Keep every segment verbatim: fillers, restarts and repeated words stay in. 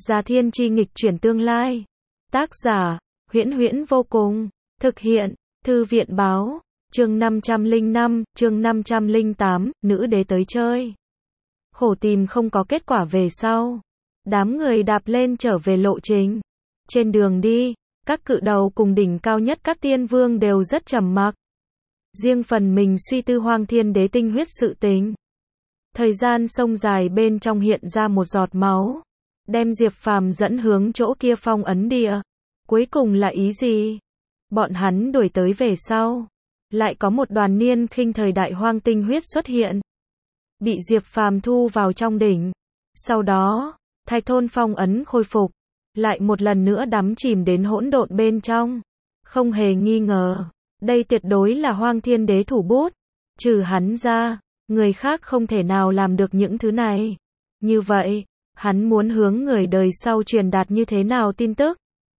Già Thiên Chi nghịch chuyển tương lai. Tác giả, Huyễn Huyễn vô cùng. Thực hiện, Thư viện báo. Chương năm trăm lẻ năm, chương năm trăm lẻ tám, nữ đế tới chơi. Khổ tìm không có kết quả về sau. Đám người đạp lên trở về lộ trình. Trên đường đi, các cự đầu cùng đỉnh cao nhất các tiên vương đều rất trầm mặc. Riêng phần mình suy tư Hoang Thiên Đế tinh huyết sự tình. Thời gian sông dài bên trong hiện ra một giọt máu. Đem Diệp Phàm dẫn hướng chỗ kia phong ấn địa. Cuối cùng là ý gì? Bọn hắn đuổi tới về sau. Lại có một đoàn niên khinh thời đại hoang tinh huyết xuất hiện. Bị Diệp Phàm thu vào trong đỉnh. Sau đó, Thạch Thôn phong ấn khôi phục. Lại một lần nữa đắm chìm đến hỗn độn bên trong. Không hề nghi ngờ. Đây tuyệt đối là Hoang Thiên Đế thủ bút. Trừ hắn ra, người khác không thể nào làm được những thứ này. Như vậy, hắn muốn hướng người đời sau truyền đạt như thế nào tin tức?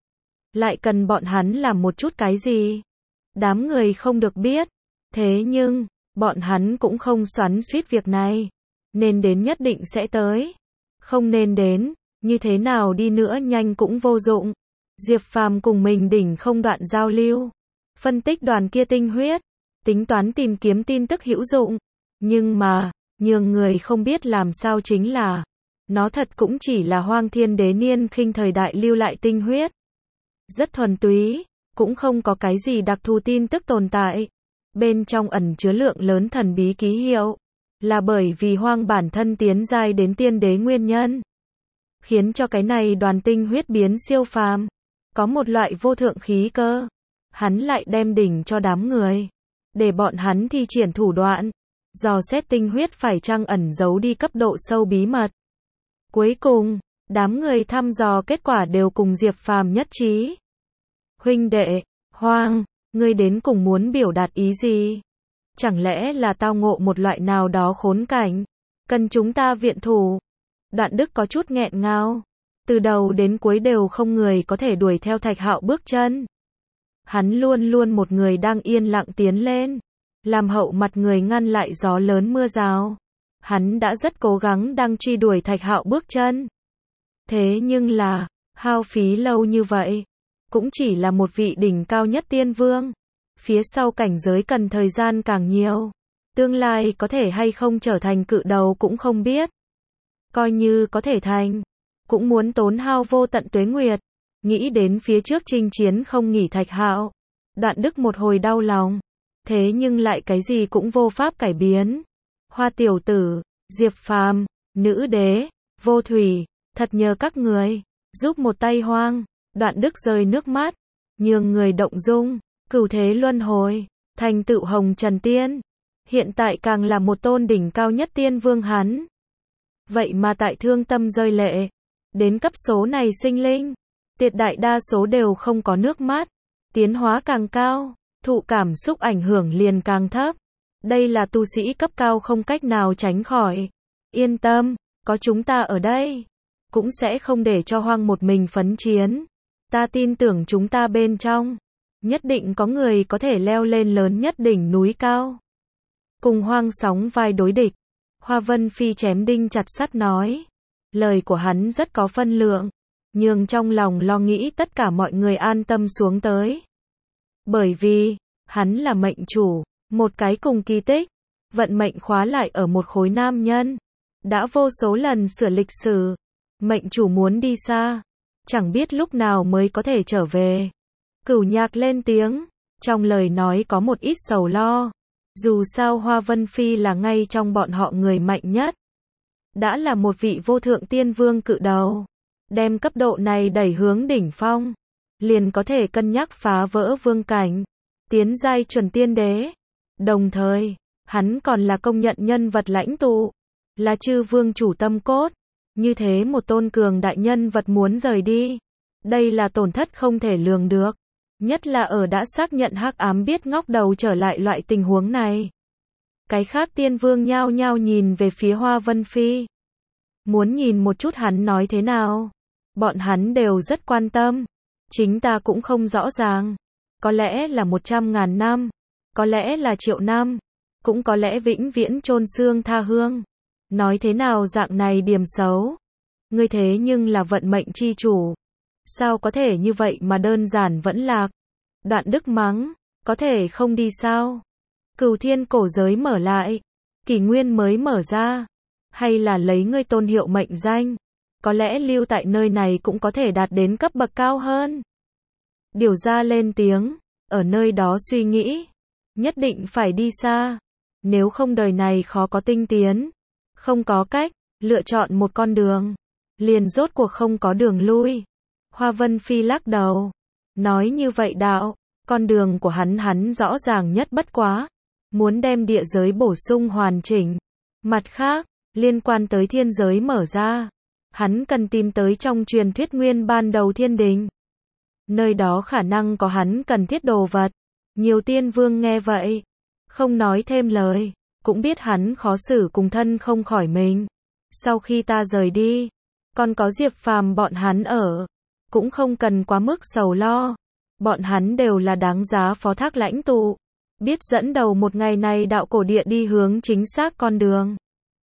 Lại cần bọn hắn làm một chút cái gì? Đám người không được biết. Thế nhưng, bọn hắn cũng không xoắn xuýt việc này. Nên đến nhất định sẽ tới. Không nên đến, như thế nào đi nữa nhanh cũng vô dụng. Diệp Phàm cùng mình đỉnh không đoạn giao lưu. Phân tích đoàn kia tinh huyết. Tính toán tìm kiếm tin tức hữu dụng. Nhưng mà, nhường người không biết làm sao chính là, nó thật cũng chỉ là Hoang Thiên Đế niên khinh thời đại lưu lại tinh huyết. Rất thuần túy, cũng không có cái gì đặc thù tin tức tồn tại. Bên trong ẩn chứa lượng lớn thần bí ký hiệu. Là bởi vì Hoang bản thân tiến giai đến tiên đế nguyên nhân. Khiến cho cái này đoàn tinh huyết biến siêu phàm. Có một loại vô thượng khí cơ. Hắn lại đem đỉnh cho đám người. Để bọn hắn thi triển thủ đoạn. Dò xét tinh huyết phải chăng ẩn giấu đi cấp độ sâu bí mật. Cuối cùng, đám người thăm dò kết quả đều cùng Diệp Phàm nhất trí. Huynh đệ, Hoang, ngươi đến cùng muốn biểu đạt ý gì? Chẳng lẽ là tao ngộ một loại nào đó khốn cảnh? Cần chúng ta viện thủ? Đoạn Đức có chút nghẹn ngào. Từ đầu đến cuối đều không người có thể đuổi theo Thạch Hạo bước chân. Hắn luôn luôn một người đang yên lặng tiến lên. Làm hậu mặt người ngăn lại gió lớn mưa rào. Hắn đã rất cố gắng đang truy đuổi Thạch Hạo bước chân. Thế nhưng là, hao phí lâu như vậy. Cũng chỉ là một vị đỉnh cao nhất tiên vương. Phía sau cảnh giới cần thời gian càng nhiều. Tương lai có thể hay không trở thành cự đầu cũng không biết. Coi như có thể thành. Cũng muốn tốn hao vô tận tuế nguyệt. Nghĩ đến phía trước chinh chiến không nghỉ Thạch Hạo. Đoạn Đức một hồi đau lòng. Thế nhưng lại cái gì cũng vô pháp cải biến. Hoa tiểu tử, Diệp Phàm, nữ đế, Vô Thủy, thật nhờ các người, giúp một tay Hoang. Đoạn Đức rơi nước mắt, nhường người động dung, cửu thế luân hồi, thành tựu hồng trần tiên. Hiện tại càng là một tôn đỉnh cao nhất tiên vương hắn. Vậy mà tại thương tâm rơi lệ. Đến cấp số này sinh linh, tuyệt đại đa số đều không có nước mắt. Tiến hóa càng cao, thụ cảm xúc ảnh hưởng liền càng thấp. Đây là tu sĩ cấp cao không cách nào tránh khỏi. Yên tâm, có chúng ta ở đây. Cũng sẽ không để cho Hoang một mình phấn chiến. Ta tin tưởng chúng ta bên trong. Nhất định có người có thể leo lên lớn nhất đỉnh núi cao. Cùng Hoang sóng vai đối địch. Hoa Vân Phi chém đinh chặt sắt nói. Lời của hắn rất có phân lượng. Nhưng trong lòng lo nghĩ tất cả mọi người an tâm xuống tới. Bởi vì, hắn là mệnh chủ. Một cái cùng kỳ tích. Vận mệnh khóa lại ở một khối nam nhân. Đã vô số lần sửa lịch sử. Mệnh chủ muốn đi xa. Chẳng biết lúc nào mới có thể trở về. Cửu Nhạc lên tiếng. Trong lời nói có một ít sầu lo. Dù sao Hoa Vân Phi là ngay trong bọn họ người mạnh nhất. Đã là một vị vô thượng tiên vương cự đầu. Đem cấp độ này đẩy hướng đỉnh phong. Liền có thể cân nhắc phá vỡ vương cảnh. Tiến giai chuẩn tiên đế. Đồng thời, hắn còn là công nhận nhân vật lãnh tụ. Là chư vương chủ tâm cốt. Như thế một tôn cường đại nhân vật muốn rời đi. Đây là tổn thất không thể lường được. Nhất là ở đã xác nhận hắc ám biết ngóc đầu trở lại loại tình huống này. Cái khác tiên vương nhao nhao nhìn về phía Hoa Vân Phi. Muốn nhìn một chút hắn nói thế nào. Bọn hắn đều rất quan tâm. Chính ta cũng không rõ ràng. Có lẽ là một trăm ngàn năm. Có lẽ là triệu năm. Cũng có lẽ vĩnh viễn chôn xương tha hương. Nói thế nào dạng này điểm xấu. Ngươi thế nhưng là vận mệnh chi chủ. Sao có thể như vậy mà đơn giản vẫn lạc? Đoạn Đức mắng, có thể không đi sao? Cửu thiên cổ giới mở lại, kỷ nguyên mới mở ra, hay là lấy ngươi tôn hiệu mệnh danh, có lẽ lưu tại nơi này cũng có thể đạt đến cấp bậc cao hơn. Điều gia lên tiếng, ở nơi đó suy nghĩ, nhất định phải đi xa, nếu không đời này khó có tinh tiến, không có cách, lựa chọn một con đường, liền rốt cuộc không có đường lui. Hoa Vân Phi lắc đầu, nói như vậy đạo, con đường của hắn hắn rõ ràng nhất bất quá, muốn đem địa giới bổ sung hoàn chỉnh. Mặt khác, liên quan tới thiên giới mở ra, hắn cần tìm tới trong truyền thuyết nguyên ban đầu thiên đình. Nơi đó khả năng có hắn cần thiết đồ vật. Nhiều tiên vương nghe vậy, không nói thêm lời, cũng biết hắn khó xử cùng thân không khỏi mình. Sau khi ta rời đi, còn có Diệp Phàm bọn hắn ở, cũng không cần quá mức sầu lo. Bọn hắn đều là đáng giá phó thác lãnh tụ, biết dẫn đầu một ngày này đạo cổ địa đi hướng chính xác con đường.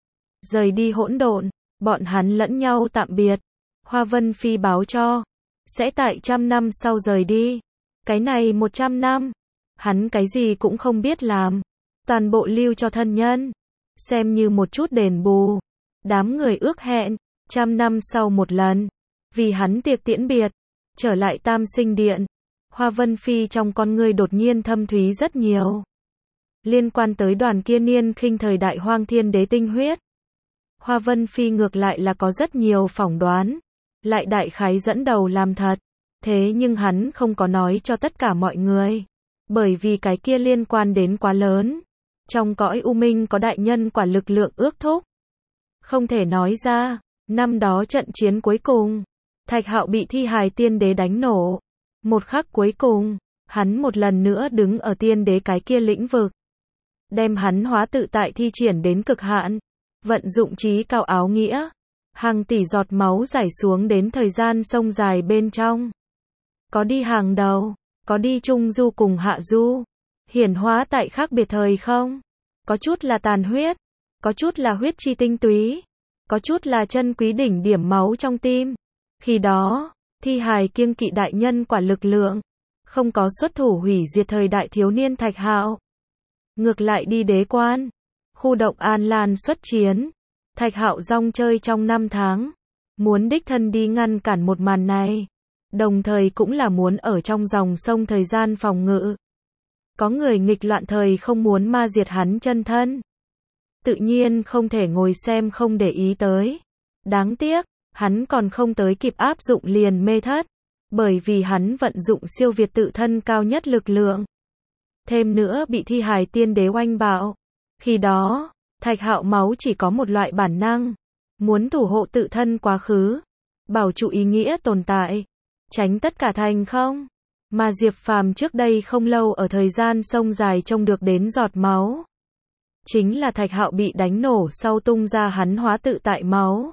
Rời đi hỗn độn, bọn hắn lẫn nhau tạm biệt. Hoa Vân Phi báo cho, sẽ tại trăm năm sau rời đi. Cái này một trăm năm, hắn cái gì cũng không biết làm, toàn bộ lưu cho thân nhân, xem như một chút đền bù. Đám người ước hẹn, trăm năm sau một lần, vì hắn tiệc tiễn biệt, trở lại Tam Sinh Điện. Hoa Vân Phi trong con ngươi đột nhiên thâm thúy rất nhiều. Liên quan tới đoàn kia niên khinh thời đại hoang thiên đế tinh huyết, Hoa Vân Phi ngược lại là có rất nhiều phỏng đoán, lại đại khái dẫn đầu làm thật. Thế nhưng hắn không có nói cho tất cả mọi người, bởi vì cái kia liên quan đến quá lớn. Trong cõi u minh có đại nhân quả lực lượng ước thúc, không thể nói ra. Năm đó trận chiến cuối cùng, Thạch Hạo bị thi hài tiên đế đánh nổ. Một khắc cuối cùng, hắn một lần nữa đứng ở tiên đế cái kia lĩnh vực, đem hắn hóa tự tại thi triển đến cực hạn, vận dụng trí cao áo nghĩa, hàng tỷ giọt máu rải xuống đến thời gian sông dài bên trong. Có đi hàng đầu, có đi trung du cùng hạ du, hiển hóa tại khác biệt thời không, có chút là tàn huyết, có chút là huyết chi tinh túy, có chút là chân quý đỉnh điểm máu trong tim. Khi đó, thi hài kiêng kỵ đại nhân quả lực lượng, không có xuất thủ hủy diệt thời đại thiếu niên Thạch Hạo. Ngược lại đi đế quan, khu động An Lan xuất chiến, Thạch Hạo rong chơi trong năm tháng, muốn đích thân đi ngăn cản một màn này, đồng thời cũng là muốn ở trong dòng sông thời gian phòng ngự. Có người nghịch loạn thời không muốn ma diệt hắn chân thân, tự nhiên không thể ngồi xem không để ý tới. Đáng tiếc, hắn còn không tới kịp áp dụng liền mê thất, bởi vì hắn vận dụng siêu việt tự thân cao nhất lực lượng. Thêm nữa bị thi hài tiên đế oanh bạo. Khi đó, Thạch Hạo máu chỉ có một loại bản năng, muốn thủ hộ tự thân quá khứ, bảo trụ ý nghĩa tồn tại, tránh tất cả thành không. Mà Diệp Phàm trước đây không lâu ở thời gian sông dài trông được đến giọt máu, chính là Thạch Hạo bị đánh nổ sau tung ra hắn hóa tự tại máu.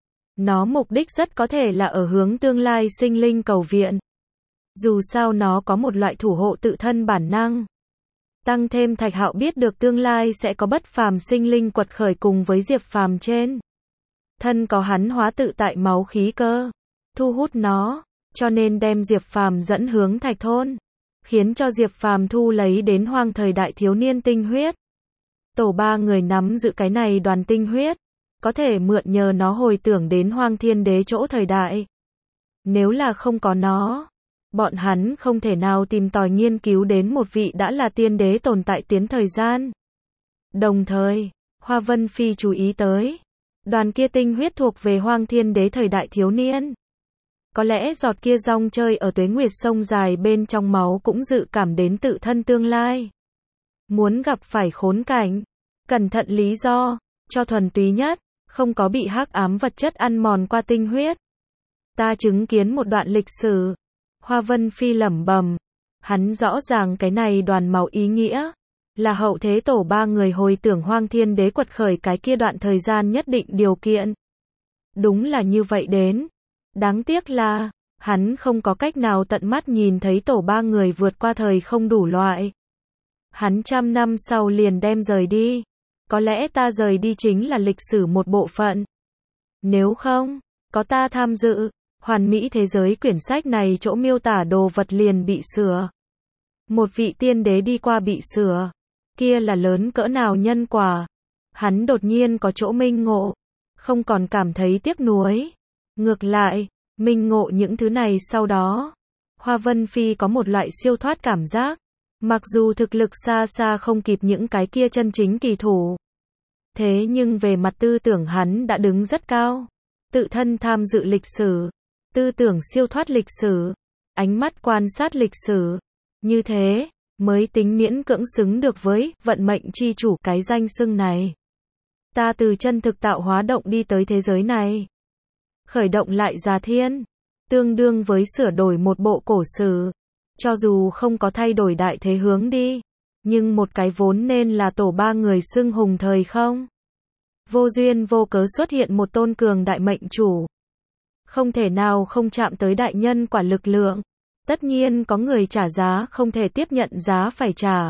Nó mục đích rất có thể là ở hướng tương lai sinh linh cầu viện. Dù sao nó có một loại thủ hộ tự thân bản năng. Tăng thêm Thạch Hạo biết được tương lai sẽ có bất phàm sinh linh quật khởi cùng với Diệp Phàm trên thân có hắn hóa tự tại máu khí cơ, thu hút nó, cho nên đem Diệp Phàm dẫn hướng Thạch thôn, khiến cho Diệp Phàm thu lấy đến hoang thời đại thiếu niên tinh huyết. Tổ ba người nắm giữ cái này đoàn tinh huyết, có thể mượn nhờ nó hồi tưởng đến hoang thiên đế chỗ thời đại. Nếu là không có nó, bọn hắn không thể nào tìm tòi nghiên cứu đến một vị đã là tiên đế tồn tại tiến thời gian. Đồng thời, Hoa Vân Phi chú ý tới, đoàn kia tinh huyết thuộc về hoang thiên đế thời đại thiếu niên. Có lẽ giọt kia rong chơi ở tuế nguyệt sông dài bên trong máu cũng dự cảm đến tự thân tương lai. Muốn gặp phải khốn cảnh, cẩn thận lý do, cho thuần túy nhất, không có bị hắc ám vật chất ăn mòn qua tinh huyết. Ta chứng kiến một đoạn lịch sử. Hoa Vân Phi lẩm bẩm, hắn rõ ràng cái này đoàn máu ý nghĩa, là hậu thế tổ ba người hồi tưởng hoang thiên đế quật khởi cái kia đoạn thời gian nhất định điều kiện. Đúng là như vậy đến. Đáng tiếc là, hắn không có cách nào tận mắt nhìn thấy tổ ba người vượt qua thời không đủ loại. Hắn trăm năm sau liền đem rời đi. Có lẽ ta rời đi chính là lịch sử một bộ phận. Nếu không, có ta tham dự, hoàn mỹ thế giới quyển sách này chỗ miêu tả đồ vật liền bị sửa. Một vị tiên đế đi qua bị sửa. Kia là lớn cỡ nào nhân quả. Hắn đột nhiên có chỗ minh ngộ. Không còn cảm thấy tiếc nuối. Ngược lại, minh ngộ những thứ này sau đó. Hoa Vân Phi có một loại siêu thoát cảm giác. Mặc dù thực lực xa xa không kịp những cái kia chân chính kỳ thủ. Thế nhưng về mặt tư tưởng hắn đã đứng rất cao. Tự thân tham dự lịch sử. Tư tưởng siêu thoát lịch sử. Ánh mắt quan sát lịch sử. Như thế, mới tính miễn cưỡng xứng được với vận mệnh chi chủ cái danh xưng này. Ta từ chân thực tạo hóa động đi tới thế giới này. Khởi động lại Già Thiên. Tương đương với sửa đổi một bộ cổ sử. Cho dù không có thay đổi đại thế hướng đi. Nhưng một cái vốn nên là tổ ba người xưng hùng thời không. Vô duyên vô cớ xuất hiện một tôn cường đại mệnh chủ. Không thể nào không chạm tới đại nhân quả lực lượng. Tất nhiên có người trả giá không thể tiếp nhận giá phải trả.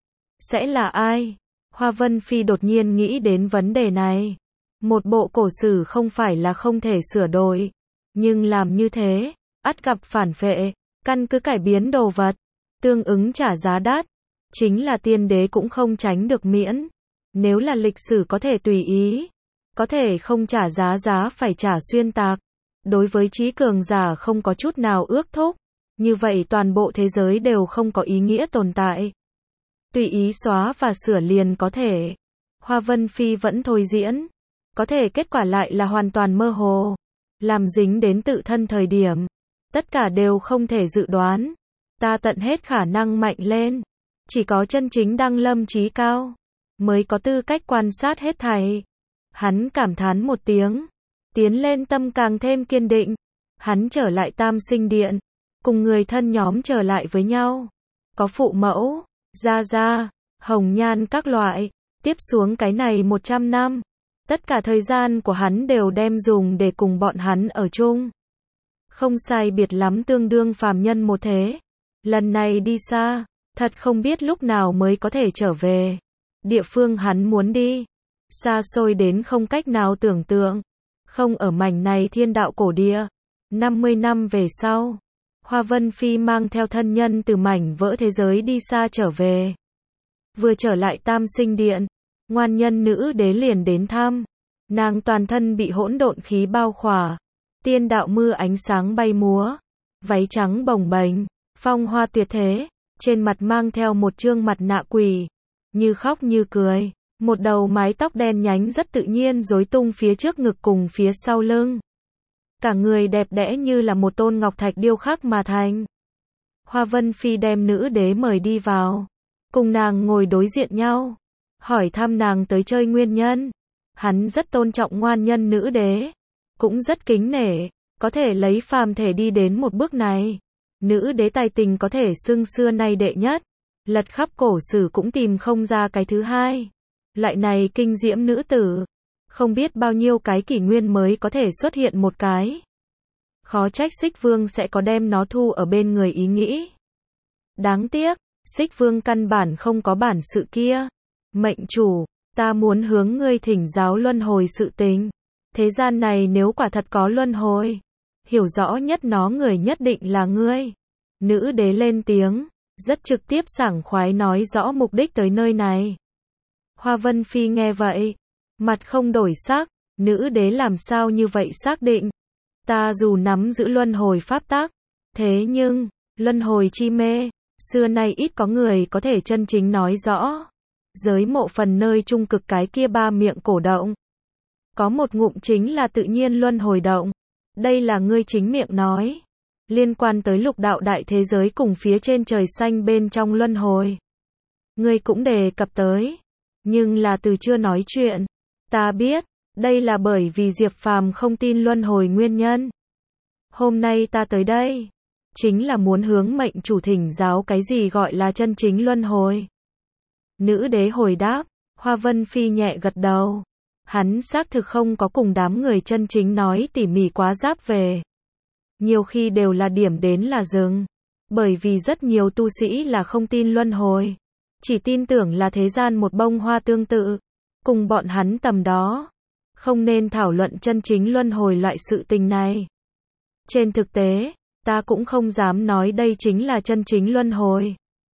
Sẽ là ai? Hoa Vân Phi đột nhiên nghĩ đến vấn đề này. Một bộ cổ sử không phải là không thể sửa đổi. Nhưng làm như thế, ắt gặp phản phệ, căn cứ cải biến đồ vật, tương ứng trả giá đắt. Chính là tiên đế cũng không tránh được miễn. Nếu là lịch sử có thể tùy ý, có thể không trả giá giá phải trả xuyên tạc. Đối với trí cường giả không có chút nào ước thúc. Như vậy toàn bộ thế giới đều không có ý nghĩa tồn tại. Tùy ý xóa và sửa liền có thể. Hoa Vân Phi vẫn thôi diễn. Có thể kết quả lại là hoàn toàn mơ hồ. Làm dính đến tự thân thời điểm. Tất cả đều không thể dự đoán. Ta tận hết khả năng mạnh lên. Chỉ có chân chính đăng lâm trí cao. Mới có tư cách quan sát hết thảy. Hắn cảm thán một tiếng. Tiến lên tâm càng thêm kiên định. Hắn trở lại Tam Sinh Điện. Cùng người thân nhóm trở lại với nhau. Có phụ mẫu, gia gia, hồng nhan các loại. Tiếp xuống cái này một trăm năm. Tất cả thời gian của hắn đều đem dùng để cùng bọn hắn ở chung. Không sai biệt lắm tương đương phàm nhân một thế. Lần này đi xa, thật không biết lúc nào mới có thể trở về. Địa phương hắn muốn đi. Xa xôi đến không cách nào tưởng tượng. Không ở mảnh này thiên đạo cổ địa. năm mươi năm về sau. Hoa Vân Phi mang theo thân nhân từ mảnh vỡ thế giới đi xa trở về. Vừa trở lại Tam Sinh Điện, ngoan nhân nữ đế liền đến thăm. Nàng toàn thân bị hỗn độn khí bao khỏa. Tiên đạo mưa ánh sáng bay múa. Váy trắng bồng bềnh, phong hoa tuyệt thế. Trên mặt mang theo một trương mặt nạ quỷ. Như khóc như cười. Một đầu mái tóc đen nhánh rất tự nhiên rối tung phía trước ngực cùng phía sau lưng. Cả người đẹp đẽ như là một tôn ngọc thạch điêu khắc mà thành. Hoa Vân Phi đem nữ đế mời đi vào. Cùng nàng ngồi đối diện nhau. Hỏi thăm nàng tới chơi nguyên nhân. Hắn rất tôn trọng ngoan nhân nữ đế. Cũng rất kính nể. Có thể lấy phàm thể đi đến một bước này. Nữ đế tài tình có thể xưng xưa nay đệ nhất. Lật khắp cổ sử cũng tìm không ra cái thứ hai. Lại này kinh diễm nữ tử. Không biết bao nhiêu cái kỷ nguyên mới có thể xuất hiện một cái. Khó trách Xích Vương sẽ có đem nó thu ở bên người ý nghĩ. Đáng tiếc, Xích Vương căn bản không có bản sự kia. Mệnh chủ, ta muốn hướng ngươi thỉnh giáo luân hồi sự tình. Thế gian này nếu quả thật có luân hồi, hiểu rõ nhất nó người nhất định là ngươi. Nữ đế lên tiếng, rất trực tiếp sảng khoái nói rõ mục đích tới nơi này. Hoa Vân Phi nghe vậy, mặt không đổi sắc, nữ đế làm sao như vậy xác định. Ta dù nắm giữ luân hồi pháp tắc, thế nhưng, luân hồi chi mê, xưa nay ít có người có thể chân chính nói rõ. Giới mộ phần nơi trung cực cái kia ba miệng cổ động. Có một ngụm chính là tự nhiên luân hồi động. Đây là ngươi chính miệng nói. Liên quan tới lục đạo đại thế giới cùng phía trên trời xanh bên trong luân hồi. Ngươi cũng đề cập tới. Nhưng là từ chưa nói chuyện. Ta biết, đây là bởi vì Diệp Phàm không tin luân hồi nguyên nhân. Hôm nay ta tới đây, chính là muốn hướng mệnh chủ thỉnh giáo cái gì gọi là chân chính luân hồi. Nữ đế hồi đáp, Hoa Vân Phi nhẹ gật đầu. Hắn xác thực không có cùng đám người chân chính nói tỉ mỉ quá giáp về. Nhiều khi đều là điểm đến là dừng. Bởi vì rất nhiều tu sĩ là không tin luân hồi. Chỉ tin tưởng là thế gian một bông hoa tương tự. Cùng bọn hắn tầm đó. không nên thảo luận chân chính luân hồi loại sự tình này. Trên thực tế, ta cũng không dám nói đây chính là chân chính luân hồi.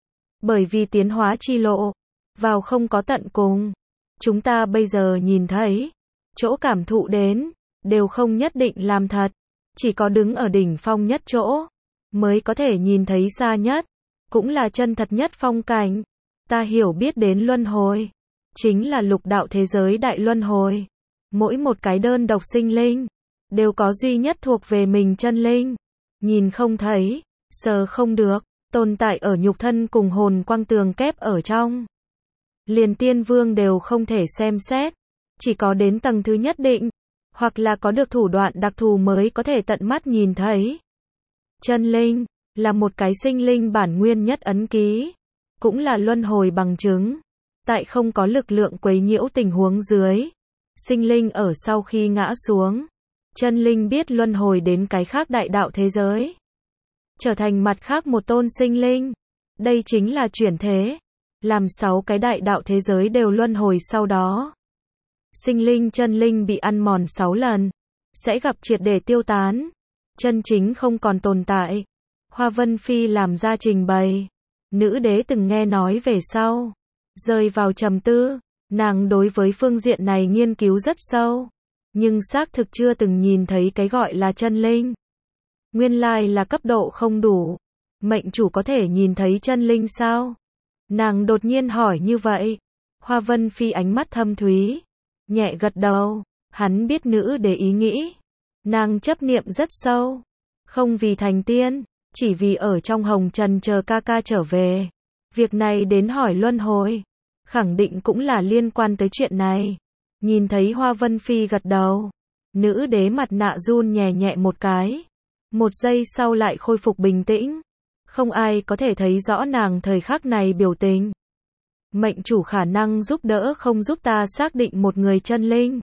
Bởi vì tiến hóa chi lộ, vào không có tận cùng. Chúng ta bây giờ nhìn thấy, chỗ cảm thụ đến, đều không nhất định làm thật. Chỉ có đứng ở đỉnh phong nhất chỗ, mới có thể nhìn thấy xa nhất, cũng là chân thật nhất phong cảnh. Ta hiểu biết đến luân hồi, chính là lục đạo thế giới đại luân hồi. Mỗi một cái đơn độc sinh linh, đều có duy nhất thuộc về mình chân linh. Nhìn không thấy, sờ không được, tồn tại ở nhục thân cùng hồn quang tường kép ở trong. Liền tiên vương đều không thể xem xét, chỉ có đến tầng thứ nhất định, hoặc là có được thủ đoạn đặc thù mới có thể tận mắt nhìn thấy. Chân linh, là một cái sinh linh bản nguyên nhất ấn ký, cũng là luân hồi bằng chứng. Tại không có lực lượng quấy nhiễu tình huống dưới, sinh linh ở sau khi ngã xuống, chân linh biết luân hồi đến cái khác đại đạo thế giới, trở thành mặt khác một tôn sinh linh. Đây chính là chuyển thế, làm sáu cái đại đạo thế giới đều luân hồi sau đó. Sinh linh chân linh bị ăn mòn sáu lần, sẽ gặp triệt để tiêu tán, chân chính không còn tồn tại. Hoa Vân Phi làm ra trình bày, nữ đế từng nghe nói về sau, rơi vào trầm tư, nàng đối với phương diện này nghiên cứu rất sâu, nhưng xác thực chưa từng nhìn thấy cái gọi là chân linh. Nguyên lai là cấp độ không đủ, mệnh chủ có thể nhìn thấy chân linh sao? Nàng đột nhiên hỏi như vậy. Hoa Vân Phi ánh mắt thâm thúy, nhẹ gật đầu, hắn biết nữ đế ý nghĩ. Nàng chấp niệm rất sâu, không vì thành tiên, chỉ vì ở trong hồng trần chờ ca ca trở về. Việc này đến hỏi luân hồi, khẳng định cũng là liên quan tới chuyện này. Nhìn thấy Hoa Vân Phi gật đầu, nữ đế mặt nạ run nhẹ nhẹ một cái. Một giây sau lại khôi phục bình tĩnh. Không ai có thể thấy rõ nàng thời khắc này biểu tình. Mệnh chủ khả năng giúp đỡ không giúp ta xác định một người chân linh.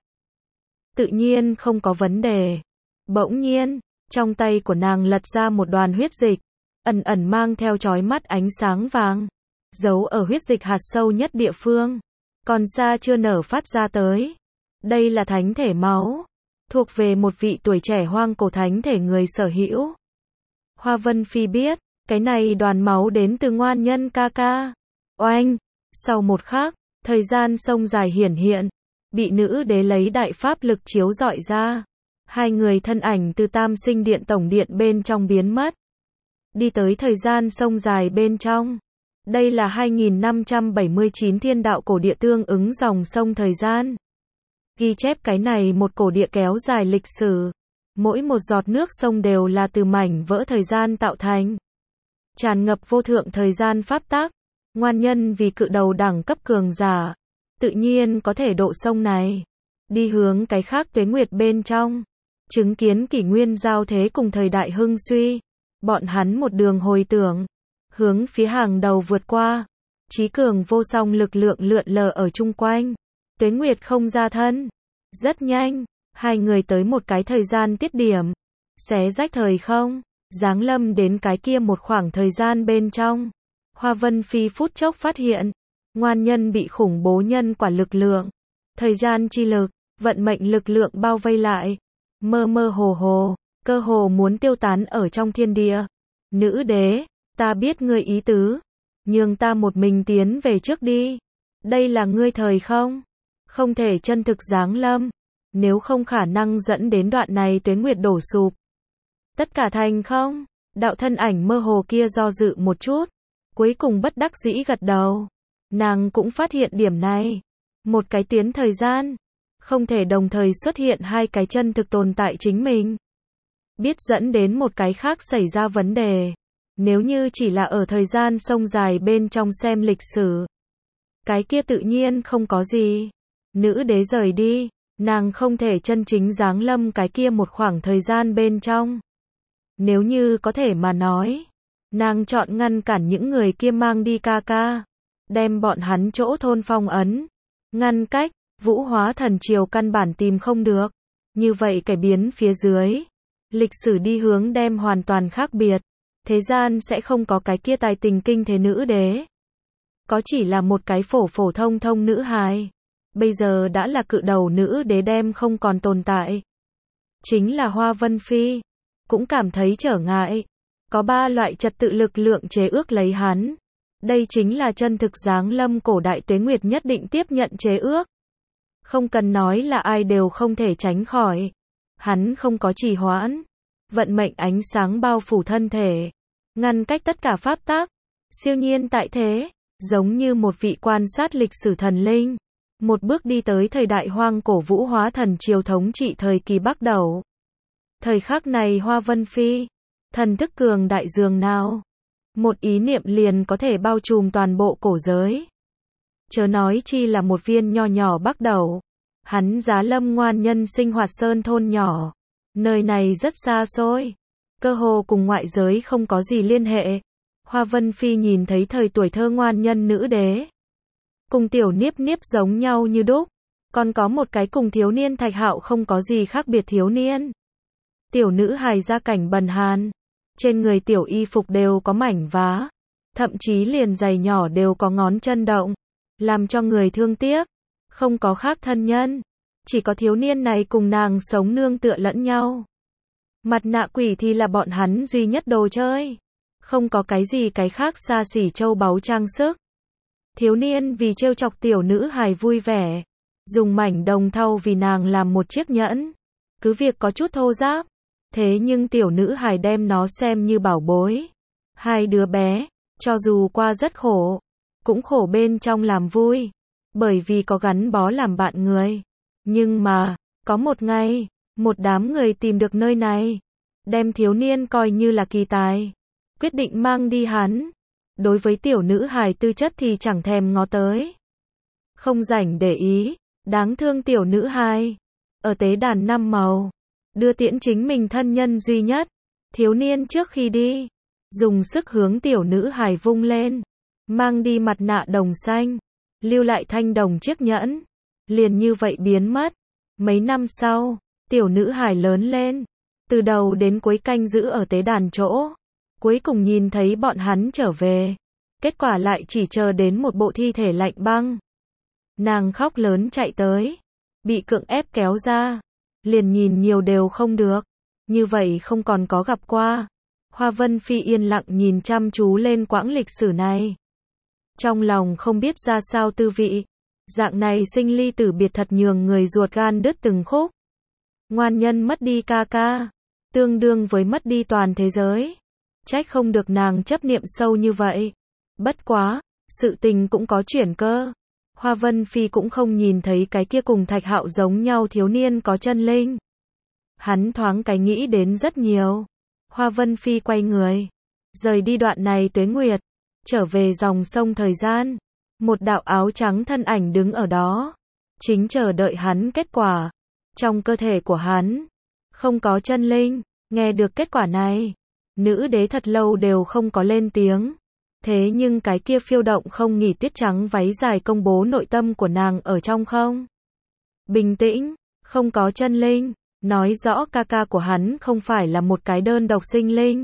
Tự nhiên không có vấn đề. Bỗng nhiên, trong tay của nàng lật ra một đoàn huyết dịch, ẩn ẩn mang theo chói mắt ánh sáng vàng, giấu ở huyết dịch hạt sâu nhất địa phương, còn xa chưa nở phát ra tới. Đây là thánh thể máu, thuộc về một vị tuổi trẻ hoang cổ thánh thể người sở hữu. Hoa Vân Phi biết, cái này đoàn máu đến từ ngoan nhân ca ca. Oanh! Sau một khắc, thời gian sông dài hiển hiện, bị nữ đế lấy đại pháp lực chiếu rọi ra. Hai người thân ảnh từ Tam Sinh Điện tổng điện bên trong biến mất. Đi tới thời gian sông dài bên trong. Đây là hai nghìn năm trăm bảy mươi chín thiên đạo cổ địa tương ứng dòng sông thời gian. Ghi chép cái này một cổ địa kéo dài lịch sử. Mỗi một giọt nước sông đều là từ mảnh vỡ thời gian tạo thành. Tràn ngập vô thượng thời gian pháp tắc. Ngoan nhân vì cự đầu đẳng cấp cường giả, tự nhiên có thể độ sông này, đi hướng cái khác tuế nguyệt bên trong, chứng kiến kỷ nguyên giao thế cùng thời đại hưng suy. Bọn hắn một đường hồi tưởng, hướng phía hàng đầu vượt qua, trí cường vô song lực lượng lượn lờ ở chung quanh, tuế nguyệt không ra thân. Rất nhanh, hai người tới một cái thời gian tiết điểm, xé rách thời không, giáng lâm đến cái kia một khoảng thời gian bên trong. Hoa Vân Phi phút chốc phát hiện, ngoan nhân bị khủng bố nhân quả lực lượng, thời gian chi lực, vận mệnh lực lượng bao vây lại, mơ mơ hồ hồ, cơ hồ muốn tiêu tán ở trong thiên địa. Nữ đế, ta biết ngươi ý tứ, nhường ta một mình tiến về trước đi. Đây là ngươi thời không, không thể chân thực giáng lâm, nếu không khả năng dẫn đến đoạn này tuế nguyệt đổ sụp. Tất cả thành không? Đạo thân ảnh mơ hồ kia do dự một chút, cuối cùng bất đắc dĩ gật đầu. Nàng cũng phát hiện điểm này. Một cái tiến thời gian, không thể đồng thời xuất hiện hai cái chân thực tồn tại chính mình. Biết dẫn đến một cái khác xảy ra vấn đề. Nếu như chỉ là ở thời gian sông dài bên trong xem lịch sử, cái kia tự nhiên không có gì. Nữ đế rời đi, nàng không thể chân chính giáng lâm cái kia một khoảng thời gian bên trong. Nếu như có thể mà nói, nàng chọn ngăn cản những người kia mang đi ca ca, đem bọn hắn chỗ thôn phong ấn, ngăn cách, vũ hóa thần triều căn bản tìm không được. Như vậy cải biến phía dưới, lịch sử đi hướng đem hoàn toàn khác biệt, thế gian sẽ không có cái kia tài tình kinh thế nữ đế. Có chỉ là một cái phổ phổ thông thông nữ hài. bây giờ đã là cự đầu nữ đế đem không còn tồn tại. Chính là Hoa Vân Phi, cũng cảm thấy trở ngại. Có ba loại trật tự lực lượng chế ước lấy hắn. Đây chính là chân thực giáng lâm cổ đại tuế nguyệt nhất định tiếp nhận chế ước. Không cần nói là ai đều không thể tránh khỏi. Hắn không có trì hoãn. Vận mệnh ánh sáng bao phủ thân thể. Ngăn cách tất cả pháp tắc. Siêu nhiên tại thế. Giống như một vị quan sát lịch sử thần linh. Một bước đi tới thời đại hoang cổ vũ hóa thần triều thống trị thời kỳ bắt đầu. Thời khắc này Hoa Vân Phi. Thần thức cường đại dường nào. Một ý niệm liền có thể bao trùm toàn bộ cổ giới. Chớ nói chi là một viên nho nhỏ bắt đầu. Hắn giá lâm ngoan nhân sinh hoạt sơn thôn nhỏ. Nơi này rất xa xôi. Cơ hồ cùng ngoại giới không có gì liên hệ. Hoa Vân Phi nhìn thấy thời tuổi thơ ngoan nhân nữ đế. Cùng tiểu niếp niếp giống nhau như đúc. Còn có một cái cùng thiếu niên Thạch Hạo không có gì khác biệt thiếu niên. Tiểu nữ hài gia cảnh bần hàn. Trên người tiểu y phục đều có mảnh vá. Thậm chí liền giày nhỏ đều có ngón chân động. Làm cho người thương tiếc. Không có khác thân nhân. Chỉ có thiếu niên này cùng nàng sống nương tựa lẫn nhau. Mặt nạ quỷ thì là bọn hắn duy nhất đồ chơi. Không có cái gì cái khác xa xỉ châu báu trang sức. Thiếu niên vì trêu chọc tiểu nữ hài vui vẻ. Dùng mảnh đồng thau vì nàng làm một chiếc nhẫn. Cứ việc có chút thô ráp. Thế nhưng tiểu nữ hài đem nó xem như bảo bối. Hai đứa bé, cho dù qua rất khổ, cũng khổ bên trong làm vui. Bởi vì có gắn bó làm bạn người. Nhưng mà, có một ngày, một đám người tìm được nơi này. Đem thiếu niên coi như là kỳ tài. Quyết định mang đi hắn. Đối với tiểu nữ hài tư chất thì chẳng thèm ngó tới. Không rảnh để ý. Đáng thương tiểu nữ hài. Ở tế đàn năm màu. Đưa tiễn chính mình thân nhân duy nhất. Thiếu niên trước khi đi. Dùng sức hướng tiểu nữ hài vung lên. Mang đi mặt nạ đồng xanh. Lưu lại thanh đồng chiếc nhẫn. Liền như vậy biến mất. Mấy năm sau. Tiểu nữ hài lớn lên. Từ đầu đến cuối canh giữ ở tế đàn chỗ. Cuối cùng nhìn thấy bọn hắn trở về. Kết quả lại chỉ chờ đến một bộ thi thể lạnh băng. Nàng khóc lớn chạy tới. Bị cưỡng ép kéo ra. Liền nhìn nhiều đều không được. Như vậy không còn có gặp qua. Hoa Vân Phi yên lặng nhìn chăm chú lên quãng lịch sử này. Trong lòng không biết ra sao tư vị. Dạng này sinh ly tử biệt thật nhường người ruột gan đứt từng khúc. Ngoan nhân mất đi ca ca. Tương đương với mất đi toàn thế giới. Trách không được nàng chấp niệm sâu như vậy. Bất quá, sự tình cũng có chuyển cơ. Hoa Vân Phi cũng không nhìn thấy cái kia cùng Thạch Hạo giống nhau thiếu niên có chân linh. Hắn thoáng cái nghĩ đến rất nhiều. Hoa Vân Phi quay người. Rời đi đoạn này tuế nguyệt. Trở về dòng sông thời gian. Một đạo áo trắng thân ảnh đứng ở đó. Chính chờ đợi hắn kết quả. Trong cơ thể của hắn. Không có chân linh. Nghe được kết quả này. Nữ đế thật lâu đều không có lên tiếng. Thế nhưng cái kia phiêu động không nghỉ tiết trắng váy dài công bố nội tâm của nàng ở trong không. Bình tĩnh, không có chân linh, nói rõ ca ca của hắn không phải là một cái đơn độc sinh linh.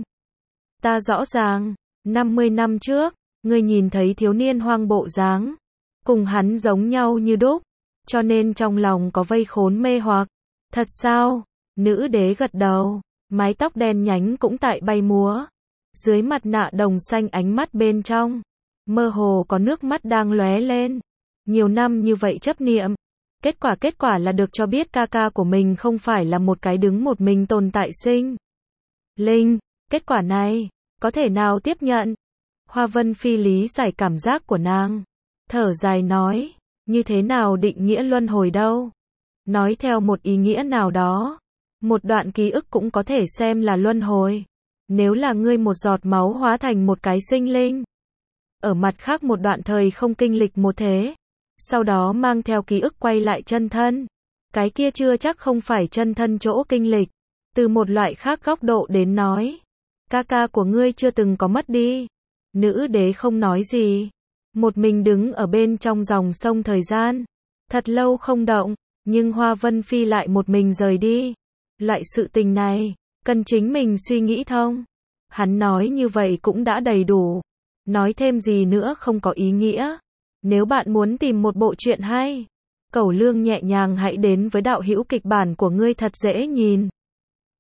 Ta rõ ràng, năm mươi năm trước, ngươi nhìn thấy thiếu niên hoang bộ dáng, cùng hắn giống nhau như đúc, cho nên trong lòng có vây khốn mê hoặc. Thật sao? Nữ đế gật đầu, mái tóc đen nhánh cũng tại bay múa. Dưới mặt nạ đồng xanh ánh mắt bên trong, mơ hồ có nước mắt đang lóe lên. Nhiều năm như vậy chấp niệm, kết quả kết quả là được cho biết ca ca của mình không phải là một cái đứng một mình tồn tại sinh linh. Kết quả này, có thể nào tiếp nhận? Hoa Vân Phi lý giải cảm giác của nàng. Thở dài nói, như thế nào định nghĩa luân hồi đâu? Nói theo một ý nghĩa nào đó, một đoạn ký ức cũng có thể xem là luân hồi. Nếu là ngươi một giọt máu hóa thành một cái sinh linh. Ở mặt khác một đoạn thời không kinh lịch một thế. Sau đó mang theo ký ức quay lại chân thân. Cái kia chưa chắc không phải chân thân chỗ kinh lịch. Từ một loại khác góc độ đến nói. Ca ca của ngươi chưa từng có mất đi. Nữ đế không nói gì. Một mình đứng ở bên trong dòng sông thời gian. Thật lâu không động. Nhưng Hoa Vân Phi lại một mình rời đi. Loại sự tình này. Cần chính mình suy nghĩ thông. Hắn nói như vậy cũng đã đầy đủ. Nói thêm gì nữa không có ý nghĩa. Nếu bạn muốn tìm một bộ truyện hay, Cẩu Lương nhẹ nhàng hãy đến với đạo hữu kịch bản của ngươi thật dễ nhìn.